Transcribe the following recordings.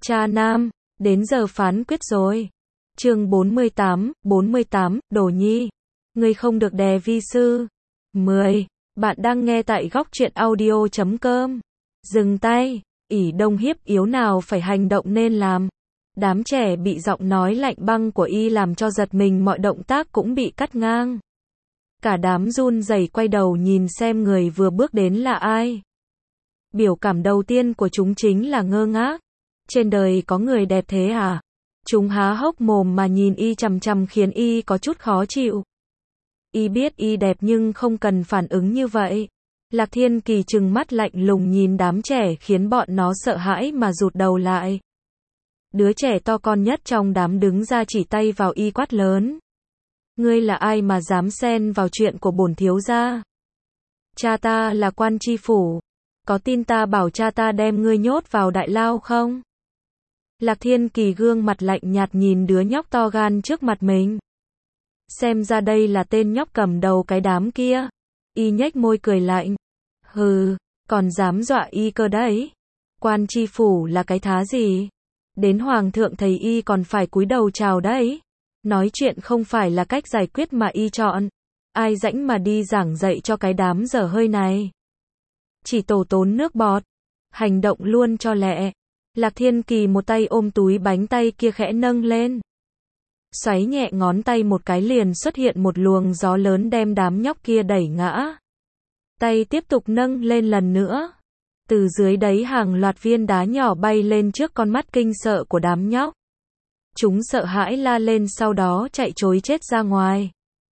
Cha nam, đến giờ phán quyết rồi. Chương 48, Đồ Nhi. Ngươi không được đè vi sư. 10. Bạn đang nghe tại góc truyện audio.com. Dừng tay, ỷ đông hiếp yếu nào phải hành động nên làm. Đám trẻ bị giọng nói lạnh băng của y làm cho giật mình, mọi động tác cũng bị cắt ngang. Cả đám run rẩy quay đầu nhìn xem người vừa bước đến là ai. Biểu cảm đầu tiên của chúng chính là ngơ ngác. Trên đời có người đẹp thế à? Chúng há hốc mồm mà nhìn y chằm chằm khiến y có chút khó chịu. Y biết y đẹp nhưng không cần phản ứng như vậy. Lạc Thiên Kỳ trừng mắt lạnh lùng nhìn đám trẻ khiến bọn nó sợ hãi mà rụt đầu lại. Đứa trẻ to con nhất trong đám đứng ra chỉ tay vào y quát lớn. Ngươi là ai mà dám xen vào chuyện của bổn thiếu gia? Cha ta là quan tri phủ. Có tin ta bảo cha ta đem ngươi nhốt vào đại lao không? Lạc Thiên Kỳ gương mặt lạnh nhạt nhìn đứa nhóc to gan trước mặt mình. Xem ra đây là tên nhóc cầm đầu cái đám kia. Y nhếch môi cười lạnh. Hừ, còn dám dọa y cơ đấy. Quan tri phủ là cái thá gì? Đến hoàng thượng thầy y còn phải cúi đầu chào đấy. Nói chuyện không phải là cách giải quyết mà y chọn. Ai rãnh mà đi giảng dạy cho cái đám dở hơi này. Chỉ tổ tốn nước bọt. Hành động luôn cho lẹ. Lạc Thiên Kỳ một tay ôm túi bánh, tay kia khẽ nâng lên. Xoáy nhẹ ngón tay một cái liền xuất hiện một luồng gió lớn đem đám nhóc kia đẩy ngã. Tay tiếp tục nâng lên lần nữa. Từ dưới đấy hàng loạt viên đá nhỏ bay lên trước con mắt kinh sợ của đám nhóc. Chúng sợ hãi la lên sau đó chạy trối chết ra ngoài.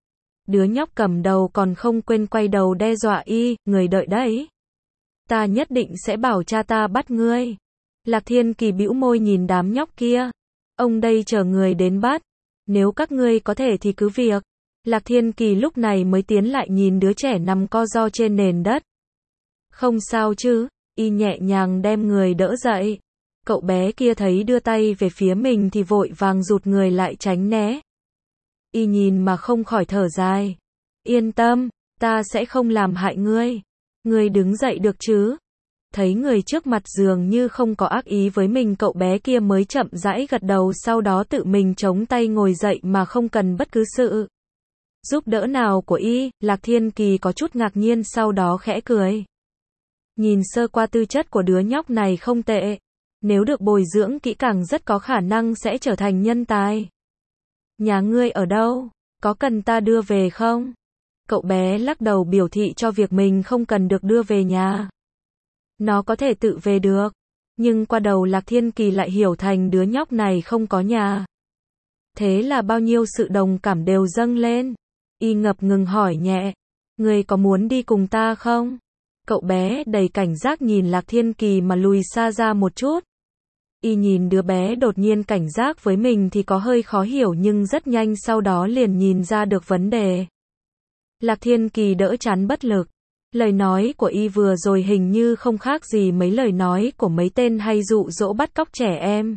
Đứa nhóc cầm đầu còn không quên quay đầu đe dọa y, người đợi đấy. Ta nhất định sẽ bảo cha ta bắt ngươi. Lạc Thiên Kỳ bĩu môi nhìn đám nhóc kia. Ông đây chờ người đến bắt. Nếu các ngươi có thể thì cứ việc. Lạc Thiên Kỳ lúc này mới tiến lại nhìn đứa trẻ nằm co ro trên nền đất. Không sao chứ, y nhẹ nhàng đem người đỡ dậy. Cậu bé kia thấy đưa tay về phía mình thì vội vàng rụt người lại tránh né. Y nhìn mà không khỏi thở dài. Yên tâm, ta sẽ không làm hại ngươi. Ngươi đứng dậy được chứ? Thấy người trước mặt dường như không có ác ý với mình, cậu bé kia mới chậm rãi gật đầu, sau đó tự mình chống tay ngồi dậy mà không cần bất cứ sự giúp đỡ nào của y. Lạc Thiên Kỳ có chút ngạc nhiên sau đó khẽ cười. Nhìn sơ qua tư chất của đứa nhóc này không tệ. Nếu được bồi dưỡng kỹ càng rất có khả năng sẽ trở thành nhân tài. Nhà ngươi ở đâu? Có cần ta đưa về không? Cậu bé lắc đầu biểu thị cho việc mình không cần được đưa về nhà. Nó có thể tự về được. Nhưng qua đầu Lạc Thiên Kỳ lại hiểu thành đứa nhóc này không có nhà. Thế là bao nhiêu sự đồng cảm đều dâng lên. Y ngập ngừng hỏi nhẹ. Ngươi có muốn đi cùng ta không? Cậu bé đầy cảnh giác nhìn Lạc Thiên Kỳ mà lùi xa ra một chút. Y nhìn đứa bé đột nhiên cảnh giác với mình thì có hơi khó hiểu, nhưng rất nhanh sau đó liền nhìn ra được vấn đề. Lạc Thiên Kỳ đỡ chán bất lực. Lời nói của y vừa rồi hình như không khác gì mấy lời nói của mấy tên hay dụ dỗ bắt cóc trẻ em.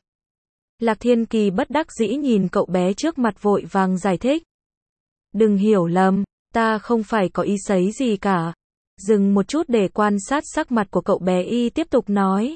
Lạc Thiên Kỳ bất đắc dĩ nhìn cậu bé trước mặt vội vàng giải thích. Đừng hiểu lầm, ta không phải có ý xấu gì cả. Dừng một chút để quan sát sắc mặt của cậu bé, y tiếp tục nói.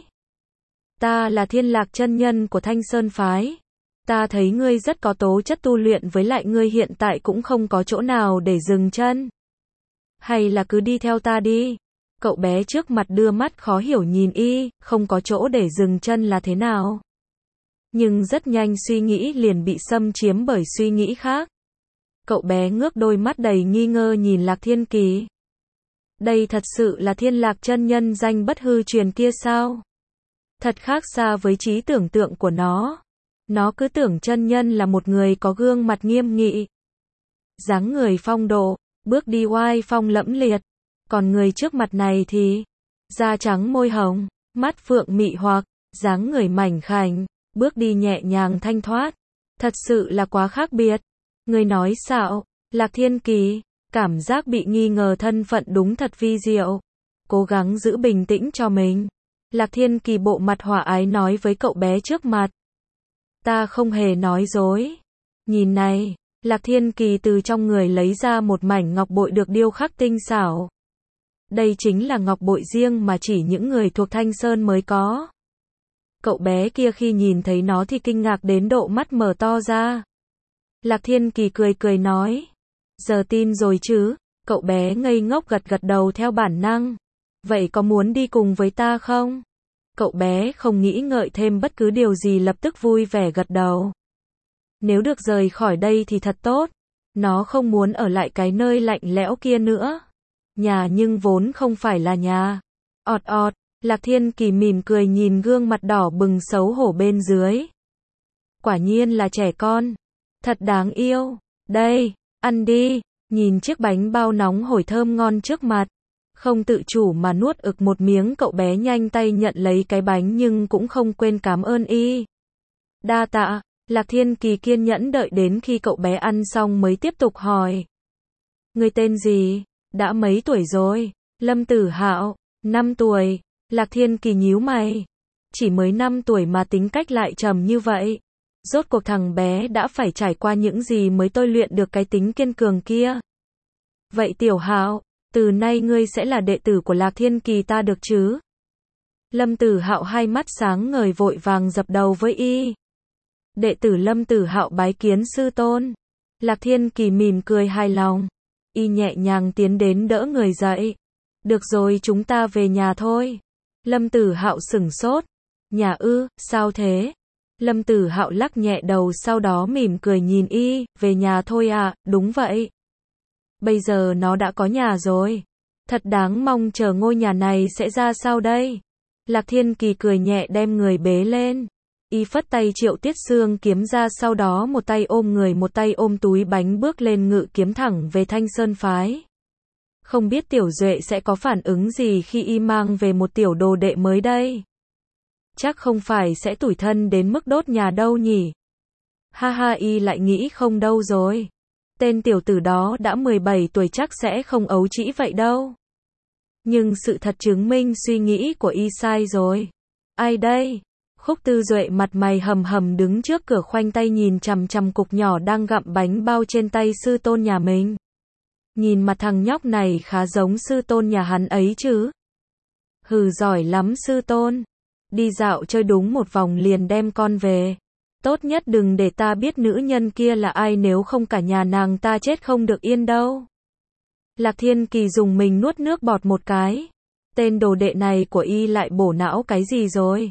Ta là Thiên Lạc chân nhân của Thanh Sơn Phái. Ta thấy ngươi rất có tố chất tu luyện, với lại ngươi hiện tại cũng không có chỗ nào để dừng chân. Hay là cứ đi theo ta đi. Cậu bé trước mặt đưa mắt khó hiểu nhìn y, không có chỗ để dừng chân là thế nào. Nhưng rất nhanh suy nghĩ liền bị xâm chiếm bởi suy nghĩ khác. Cậu bé ngước đôi mắt đầy nghi ngờ nhìn Lạc Thiên Kỳ. Đây thật sự là Thiên Lạc chân nhân danh bất hư truyền kia sao? Thật khác xa với trí tưởng tượng của nó. Nó cứ tưởng chân nhân là một người có gương mặt nghiêm nghị, dáng người phong độ, bước đi oai phong lẫm liệt. Còn người trước mặt này thì da trắng môi hồng, mắt phượng mị hoặc, dáng người mảnh khảnh, bước đi nhẹ nhàng thanh thoát. Thật sự là quá khác biệt. Người nói xạo. Lạc Thiên Kỳ cảm giác bị nghi ngờ thân phận đúng thật vi diệu. Cố gắng giữ bình tĩnh cho mình. Lạc Thiên Kỳ bộ mặt hòa ái nói với cậu bé trước mặt. Ta không hề nói dối. Nhìn này. Lạc Thiên Kỳ từ trong người lấy ra một mảnh ngọc bội được điêu khắc tinh xảo. Đây chính là ngọc bội riêng mà chỉ những người thuộc Thanh Sơn mới có. Cậu bé kia khi nhìn thấy nó thì kinh ngạc đến độ mắt mở to ra. Lạc Thiên Kỳ cười cười nói. Giờ tin rồi chứ? Cậu bé ngây ngốc gật gật đầu theo bản năng. Vậy có muốn đi cùng với ta không? Cậu bé không nghĩ ngợi thêm bất cứ điều gì, lập tức vui vẻ gật đầu. Nếu được rời khỏi đây thì thật tốt. Nó không muốn ở lại cái nơi lạnh lẽo kia nữa. Nhà nhưng vốn không phải là nhà. Ọt ọt, Lạc Thiên Kỳ mỉm cười nhìn gương mặt đỏ bừng xấu hổ bên dưới. Quả nhiên là trẻ con. Thật đáng yêu. Đây, ăn đi. Nhìn chiếc bánh bao nóng hổi thơm ngon trước mặt. Không tự chủ mà nuốt ực một miếng, cậu bé nhanh tay nhận lấy cái bánh nhưng cũng không quên cảm ơn y. Đa tạ. Lạc Thiên Kỳ kiên nhẫn đợi đến khi cậu bé ăn xong mới tiếp tục hỏi. Người tên gì? Đã mấy tuổi rồi? Lâm Tử Hạo. 5 tuổi. Lạc Thiên Kỳ nhíu mày. Chỉ mới 5 tuổi mà tính cách lại trầm như vậy. Rốt cuộc thằng bé đã phải trải qua những gì mới tôi luyện được cái tính kiên cường kia. Vậy Tiểu Hạo, từ nay ngươi sẽ là đệ tử của Lạc Thiên Kỳ ta được chứ? Lâm Tử Hạo hai mắt sáng ngời vội vàng dập đầu với y. Đệ tử Lâm Tử Hạo bái kiến sư tôn. Lạc Thiên Kỳ mỉm cười hài lòng. Y nhẹ nhàng tiến đến đỡ người dậy. Được rồi, chúng ta về nhà thôi. Lâm Tử Hạo sửng sốt. Nhà ư, sao thế? Lâm Tử Hạo lắc nhẹ đầu, sau đó mỉm cười nhìn y. Về nhà thôi à? Đúng vậy. Bây giờ nó đã có nhà rồi. Thật đáng mong chờ ngôi nhà này sẽ ra sao đây? Lạc Thiên Kỳ cười nhẹ đem người bế lên. Y phất tay triệu Tiết Xương kiếm ra, sau đó một tay ôm người một tay ôm túi bánh bước lên ngự kiếm thẳng về Thanh Sơn Phái. Không biết Tiểu Duệ sẽ có phản ứng gì khi y mang về một tiểu đồ đệ mới đây. Chắc không phải sẽ tủi thân đến mức đốt nhà đâu nhỉ. Ha ha, y lại nghĩ không đâu rồi. Tên tiểu tử đó đã 17 tuổi chắc sẽ không ấu trĩ vậy đâu. Nhưng sự thật chứng minh suy nghĩ của y sai rồi. Ai đây? Khúc Tư Duệ mặt mày hầm hầm đứng trước cửa khoanh tay nhìn chằm chằm cục nhỏ đang gặm bánh bao trên tay sư tôn nhà mình. Nhìn mặt thằng nhóc này khá giống sư tôn nhà hắn ấy chứ. Hừ, giỏi lắm sư tôn. Đi dạo chơi đúng một vòng liền đem con về. Tốt nhất đừng để ta biết nữ nhân kia là ai, nếu không cả nhà nàng ta chết không được yên đâu. Lạc Thiên Kỳ dùng mình nuốt nước bọt một cái. Tên đồ đệ này của y lại bổ não cái gì rồi?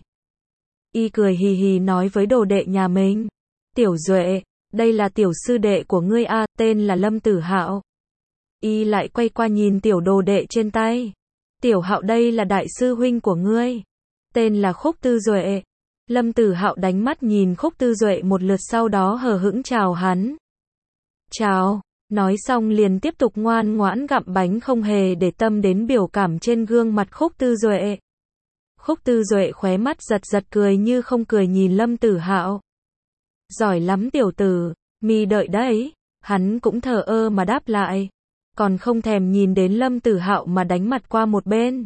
Y cười hì hì nói với đồ đệ nhà mình. Tiểu Duệ, đây là tiểu sư đệ của ngươi a, tên là Lâm Tử Hạo. Y lại quay qua nhìn tiểu đồ đệ trên tay. Tiểu Hạo, đây là đại sư huynh của ngươi. Tên là Khúc Tư Duệ. Lâm Tử Hạo đánh mắt nhìn Khúc Tư Duệ một lượt, sau đó hờ hững chào hắn. Chào. Nói xong liền tiếp tục ngoan ngoãn gặm bánh, không hề để tâm đến biểu cảm trên gương mặt Khúc Tư Duệ. Khúc Tư Duệ khóe mắt giật giật, cười như không cười nhìn Lâm Tử Hạo. Giỏi lắm tiểu tử, mi đợi đấy. Hắn cũng thờ ơ mà đáp lại. Còn không thèm nhìn đến Lâm Tử Hạo mà đánh mặt qua một bên.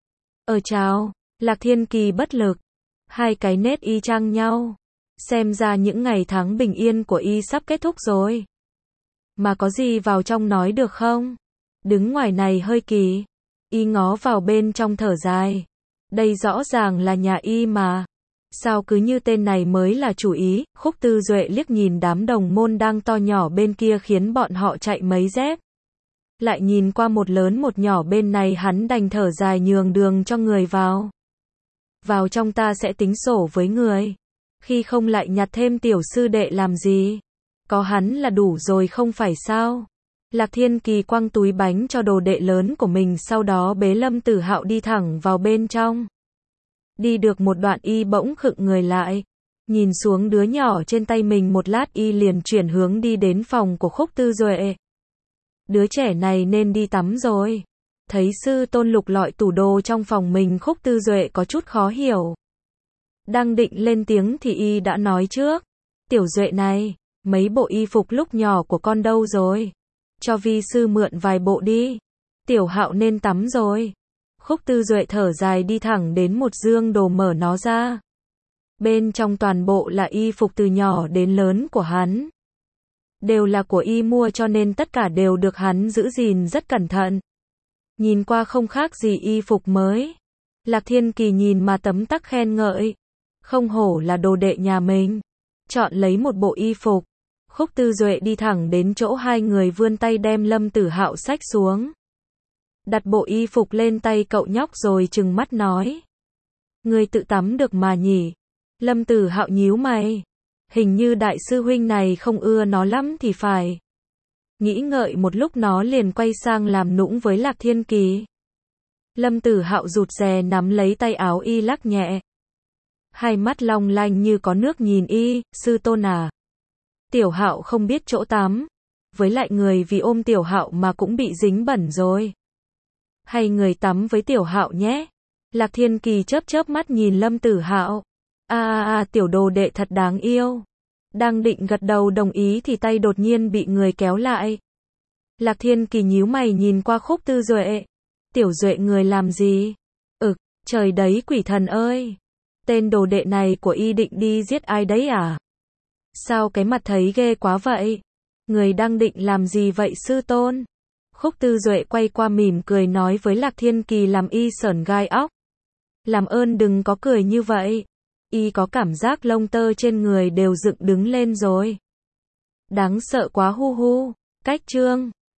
Chào. Lạc Thiên Kỳ bất lực. Hai cái nết y chang nhau. Xem ra những ngày tháng bình yên của y sắp kết thúc rồi. Mà có gì vào trong nói được không? Đứng ngoài này hơi kỳ. Y ngó vào bên trong thở dài. Đây rõ ràng là nhà y mà. Sao cứ như tên này mới là chủ ý? Khúc Tư Duệ liếc nhìn đám đồng môn đang to nhỏ bên kia khiến bọn họ chạy mấy dép. Lại nhìn qua một lớn một nhỏ bên này, hắn đành thở dài nhường đường cho người vào. Vào trong, ta sẽ tính sổ với người. Khi không lại nhặt thêm tiểu sư đệ làm gì? Có hắn là đủ rồi không phải sao? Lạc Thiên Kỳ quăng túi bánh cho đồ đệ lớn của mình, sau đó bế Lâm Tử Hạo đi thẳng vào bên trong. Đi được một đoạn y bỗng khựng người lại. Nhìn xuống đứa nhỏ trên tay mình một lát, y liền chuyển hướng đi đến phòng của Khúc Tư Duệ. Đứa trẻ này nên đi tắm rồi. Thấy sư tôn lục lọi tủ đồ trong phòng mình, Khúc Tư Duệ có chút khó hiểu. Đang định lên tiếng thì y đã nói trước. Tiểu Duệ này, mấy bộ y phục lúc nhỏ của con đâu rồi? Cho vi sư mượn vài bộ đi. Tiểu Hạo nên tắm rồi. Khúc Tư Duệ thở dài đi thẳng đến một dương đồ, mở nó ra. Bên trong toàn bộ là y phục từ nhỏ đến lớn của hắn. Đều là của y mua, cho nên tất cả đều được hắn giữ gìn rất cẩn thận. Nhìn qua không khác gì y phục mới. Lạc Thiên Kỳ nhìn mà tấm tắc khen ngợi. Không hổ là đồ đệ nhà mình. Chọn lấy một bộ y phục. Khúc Tư Duệ đi thẳng đến chỗ hai người vươn tay đem Lâm Tử Hạo xách xuống. Đặt bộ y phục lên tay cậu nhóc rồi trừng mắt nói. Ngươi tự tắm được mà nhỉ? Lâm Tử Hạo nhíu mày. Hình như đại sư huynh này không ưa nó lắm thì phải. Nghĩ ngợi một lúc nó liền quay sang làm nũng với Lạc Thiên Kỳ. Lâm Tử Hạo rụt rè nắm lấy tay áo y lắc nhẹ. Hai mắt long lanh như có nước nhìn y, sư tôn à. Tiểu Hạo không biết chỗ tắm. Với lại người vì ôm Tiểu Hạo mà cũng bị dính bẩn rồi. Hay người tắm với Tiểu Hạo nhé. Lạc Thiên Kỳ chớp chớp mắt nhìn Lâm Tử Hạo. Tiểu đồ đệ thật đáng yêu. Đang định gật đầu đồng ý thì tay đột nhiên bị người kéo lại. Lạc Thiên Kỳ nhíu mày nhìn qua Khúc Tư Duệ. Tiểu Duệ người làm gì? Trời đấy quỷ thần ơi. Tên đồ đệ này của y định đi giết ai đấy à? Sao cái mặt thấy ghê quá vậy? Người đang định làm gì vậy sư tôn? Khúc Tư Duệ quay qua mỉm cười nói với Lạc Thiên Kỳ làm y sởn gai óc. Làm ơn đừng có cười như vậy. Y có cảm giác lông tơ trên người đều dựng đứng lên rồi. Đáng sợ quá hu hu. Cách chương